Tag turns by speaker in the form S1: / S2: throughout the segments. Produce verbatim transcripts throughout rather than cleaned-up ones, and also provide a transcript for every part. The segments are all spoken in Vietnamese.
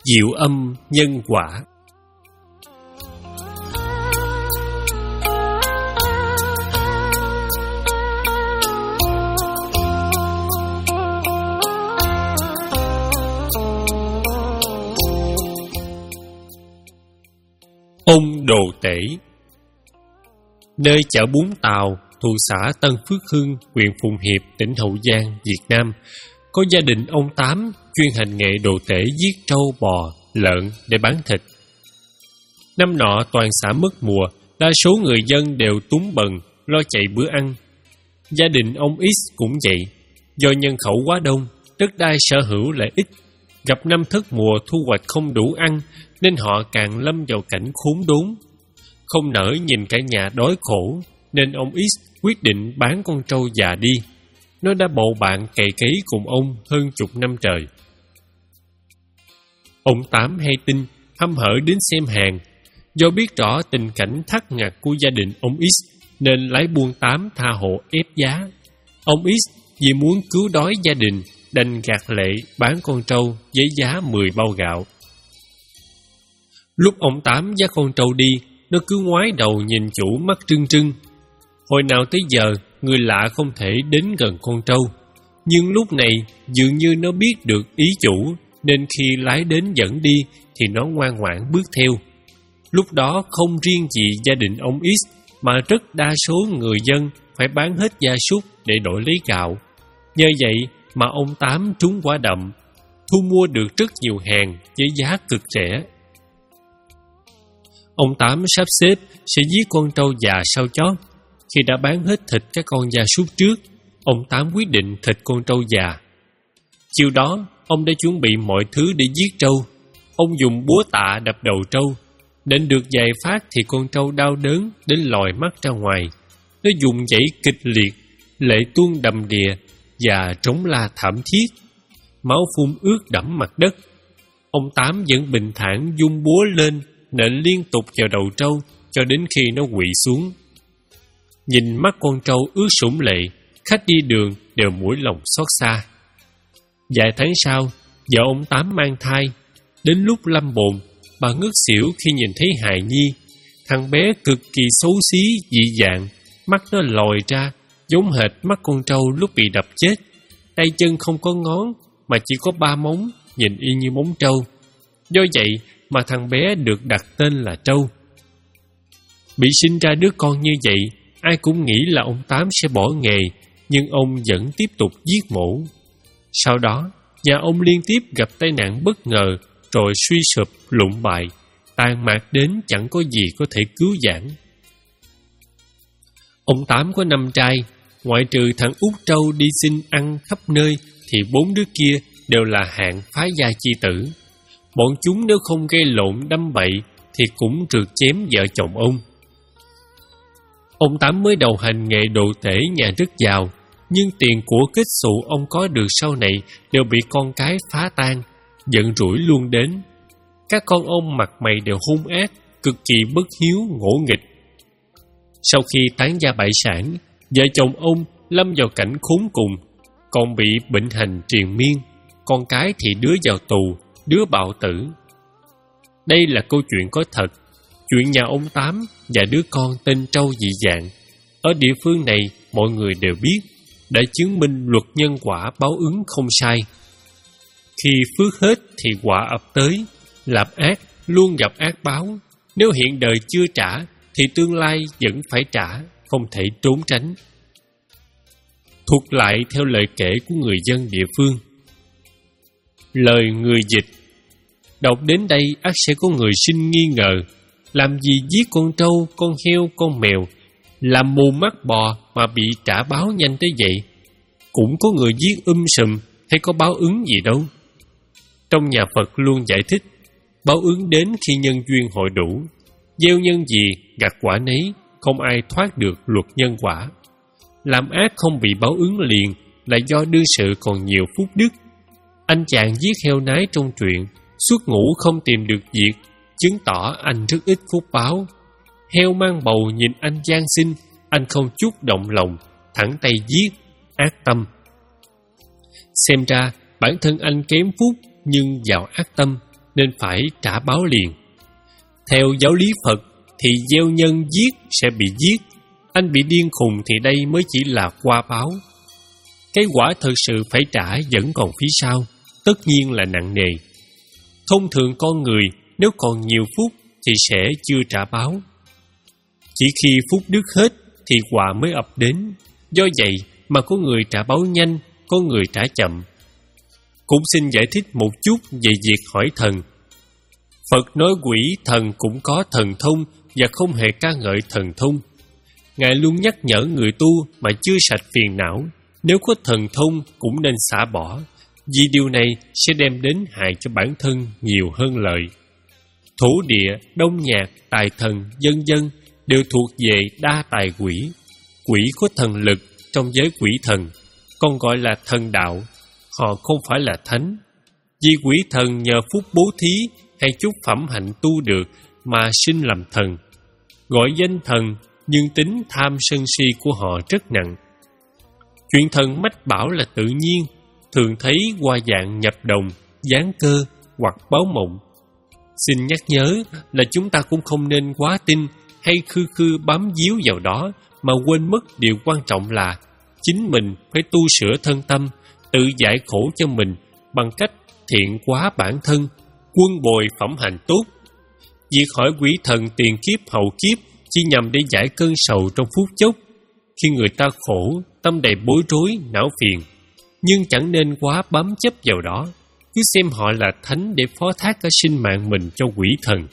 S1: Diệu âm nhân quả. Ông Đồ Tể. Nơi chợ Bún Tàu thuộc xã Tân Phước Hưng, huyện Phụng Hiệp, tỉnh Hậu Giang, Việt Nam, có gia đình ông Tám chuyên hành nghề đồ tể giết trâu, bò, lợn để bán thịt. Năm nọ toàn xã mất mùa, đa số người dân đều túng bần lo chạy bữa ăn. Gia đình ông X cũng vậy, do nhân khẩu quá đông, đất đai sở hữu lại ít, gặp năm thất mùa thu hoạch không đủ ăn, nên họ càng lâm vào cảnh khốn đốn. Không nỡ nhìn cả nhà đói khổ, nên ông X quyết định bán con trâu già đi. Nó đã bầu bạn cày cấy cùng ông hơn chục năm trời. Ông Tám hay tin, hăm hở đến xem hàng. Do biết rõ tình cảnh thắt ngặt của gia đình ông X, nên lái buôn Tám tha hộ ép giá. Ông X vì muốn cứu đói gia đình, đành gạt lệ bán con trâu với giá mười bao gạo. Lúc ông Tám dắt con trâu đi, nó cứ ngoái đầu nhìn chủ mắt trưng trưng. Hồi nào tới giờ, người lạ không thể đến gần con trâu. Nhưng lúc này, dường như nó biết được ý chủ, nên khi lái đến dẫn đi, thì nó ngoan ngoãn bước theo. Lúc đó không riêng gì gia đình ông X, mà rất đa số người dân phải bán hết gia súc để đổi lấy gạo. Nhờ vậy mà ông Tám trúng quả đậm, thu mua được rất nhiều hàng với giá cực rẻ. Ông Tám sắp xếp sẽ giết con trâu già sau chót. Khi đã bán hết thịt các con gia súc trước, ông Tám quyết định thịt con trâu già. Chiều đó, ông đã chuẩn bị mọi thứ để giết trâu. Ông dùng búa tạ đập đầu trâu. Đến được vài phát thì con trâu đau đớn đến lòi mắt ra ngoài. Nó dùng dãy kịch liệt, lệ tuôn đầm đìa và trống la thảm thiết. Máu phun ướt đẫm mặt đất. Ông Tám vẫn bình thản vung búa lên, nện liên tục vào đầu trâu cho đến khi nó quỵ xuống. Nhìn mắt con trâu ướt sũng lệ, khách đi đường đều mũi lòng xót xa. Vài tháng sau, vợ ông Tám mang thai. Đến lúc lâm bồn, bà ngất xỉu khi nhìn thấy hài nhi. Thằng bé cực kỳ xấu xí, dị dạng, mắt nó lồi ra, giống hệt mắt con trâu lúc bị đập chết. Tay chân không có ngón, mà chỉ có ba móng, nhìn y như móng trâu. Do vậy mà thằng bé được đặt tên là Trâu. Bị sinh ra đứa con như vậy, ai cũng nghĩ là ông Tám sẽ bỏ nghề, nhưng ông vẫn tiếp tục giết mổ. Sau đó, nhà ông liên tiếp gặp tai nạn bất ngờ, rồi suy sụp, lụng bại, tàn mạc đến chẳng có gì có thể cứu vãn. Ông Tám có năm trai, ngoại trừ thằng út Trâu đi xin ăn khắp nơi, thì bốn đứa kia đều là hạng phái gia chi tử. Bọn chúng nếu không gây lộn đâm bậy thì cũng rượt chém vợ chồng ông. Ông Tám mới đầu hành nghề đồ tể nhà rất giàu, nhưng tiền của kết xù ông có được sau này đều bị con cái phá tan, giận rủi luôn đến. Các con ông mặt mày đều hung ác, cực kỳ bất hiếu, ngỗ nghịch. Sau khi tán gia bại sản, vợ chồng ông lâm vào cảnh khốn cùng, còn bị bệnh hành triền miên, con cái thì đứa vào tù, đứa bạo tử. Đây là câu chuyện có thật, chuyện nhà ông Tám và đứa con tên Trâu dị dạng. Ở địa phương này mọi người đều biết, đã chứng minh luật nhân quả báo ứng không sai. Khi phước hết thì quả ập tới, làm ác luôn gặp ác báo. Nếu hiện đời chưa trả thì tương lai vẫn phải trả, không thể trốn tránh. Thuộc lại theo lời kể của người dân địa phương. Lời người dịch: đọc đến đây ắt sẽ có người sinh nghi ngờ, làm gì giết con trâu, con heo, con mèo, làm mù mắt bò mà bị trả báo nhanh tới vậy? Cũng có người giết um sùm, hay có báo ứng gì đâu. Trong nhà Phật luôn giải thích, báo ứng đến khi nhân duyên hội đủ, gieo nhân gì gặt quả nấy, không ai thoát được luật nhân quả. Làm ác không bị báo ứng liền là do đương sự còn nhiều phúc đức. Anh chàng giết heo nái trong truyện, suốt ngủ không tìm được việc, chứng tỏ anh rất ít phúc báo. Heo mang bầu nhìn anh gian sinh, anh không chút động lòng, thẳng tay giết, ác tâm. Xem ra bản thân anh kém phúc nhưng giàu ác tâm, nên phải trả báo liền. Theo giáo lý Phật thì gieo nhân giết sẽ bị giết. Anh bị điên khùng thì đây mới chỉ là qua báo. Cái quả thật sự phải trả vẫn còn phía sau, tất nhiên là nặng nề. Thông thường con người nếu còn nhiều phúc thì sẽ chưa trả báo. Chỉ khi phúc đức hết thì quả mới ập đến. Do vậy mà có người trả báo nhanh, có người trả chậm. Cũng xin giải thích một chút về việc hỏi thần. Phật nói quỷ thần cũng có thần thông và không hề ca ngợi thần thông. Ngài luôn nhắc nhở người tu mà chưa sạch phiền não, nếu có thần thông cũng nên xả bỏ, vì điều này sẽ đem đến hại cho bản thân nhiều hơn lợi. Thổ địa, đông nhạc, tài thần, vân vân đều thuộc về đa tài quỷ. Quỷ có thần lực trong giới quỷ thần, còn gọi là thần đạo. Họ không phải là thánh. Vì quỷ thần nhờ phúc bố thí hay chút phẩm hạnh tu được mà sinh làm thần. Gọi danh thần, nhưng tính tham sân si của họ rất nặng. Chuyện thần mách bảo là tự nhiên, thường thấy qua dạng nhập đồng, giáng cơ hoặc báo mộng. Xin nhắc nhớ là chúng ta cũng không nên quá tin hay khư khư bám víu vào đó mà quên mất điều quan trọng là chính mình phải tu sửa thân tâm, tự giải khổ cho mình bằng cách thiện hóa bản thân, quân bồi phẩm hạnh tốt. Việc hỏi quỷ thần tiền kiếp hậu kiếp chỉ nhằm để giải cơn sầu trong phút chốc, khi người ta khổ, tâm đầy bối rối, não phiền. Nhưng chẳng nên quá bám chấp vào đó, cứ xem họ là thánh để phó thác cả sinh mạng mình cho quỷ thần.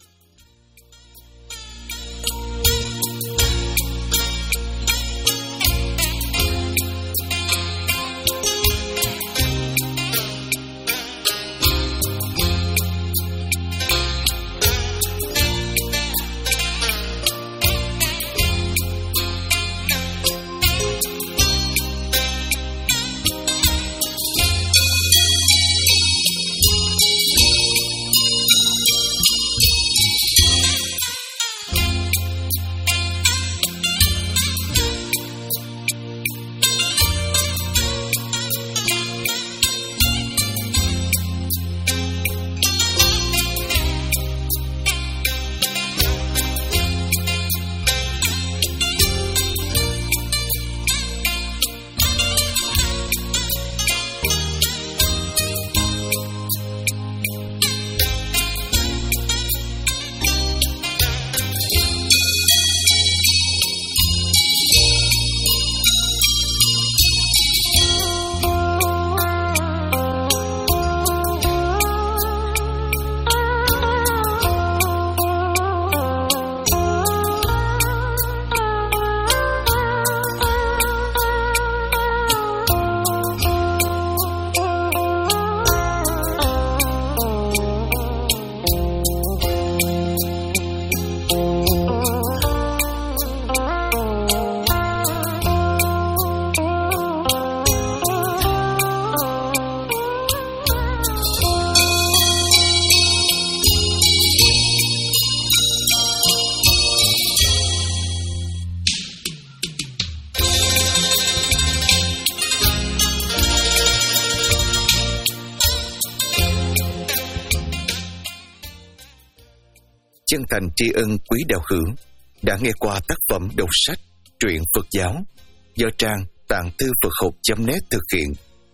S2: Chân thành tri ân quý đạo hữu đã nghe qua tác phẩm đọc sách truyện Phật giáo do trang tạng thư Phật học chấm net thực hiện.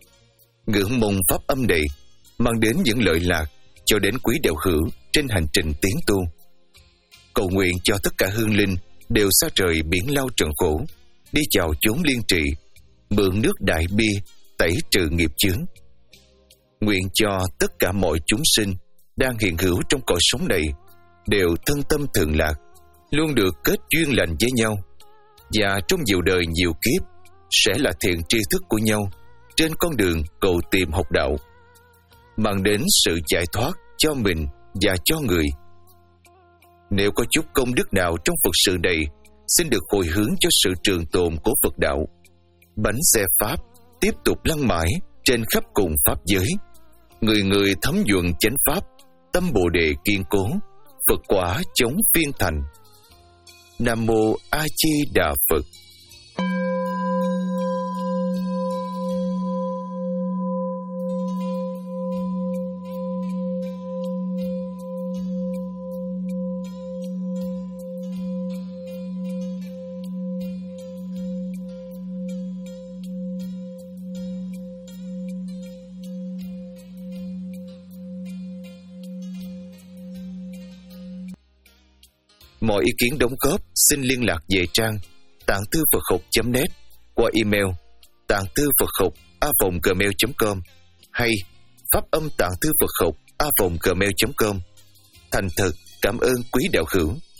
S2: Ngưỡng mong pháp âm này mang đến những lợi lạc cho đến quý đạo hữu trên hành trình tiến tu. Cầu nguyện cho tất cả hương linh đều xa rời biển lao trần khổ, đi vào chốn liên trì, mượn nước đại bi tẩy trừ nghiệp chướng. Nguyện cho tất cả mọi chúng sinh đang hiện hữu trong cõi sống này đều thân tâm thường lạc, luôn được kết duyên lành với nhau, và trong nhiều đời nhiều kiếp sẽ là thiện tri thức của nhau trên con đường cầu tìm học đạo, mang đến sự giải thoát cho mình và cho người. Nếu có chút công đức nào trong Phật sự này, xin được hồi hướng cho sự trường tồn của Phật đạo. Bánh xe Pháp tiếp tục lăn mãi trên khắp cùng Pháp giới, người người thấm nhuận chánh Pháp, tâm Bồ Đề kiên cố, Phật quả chống phiên thành. Nam Mô A Di Đà Phật. Mọi ý kiến đóng góp xin liên lạc về trang tạng thư Phật học chấm net qua email tạng thư Phật học a vòng gmail chấm com hay pháp âm tạng thư Phật học a vòng gmail chấm com. Thành thật cảm ơn quý đạo hữu.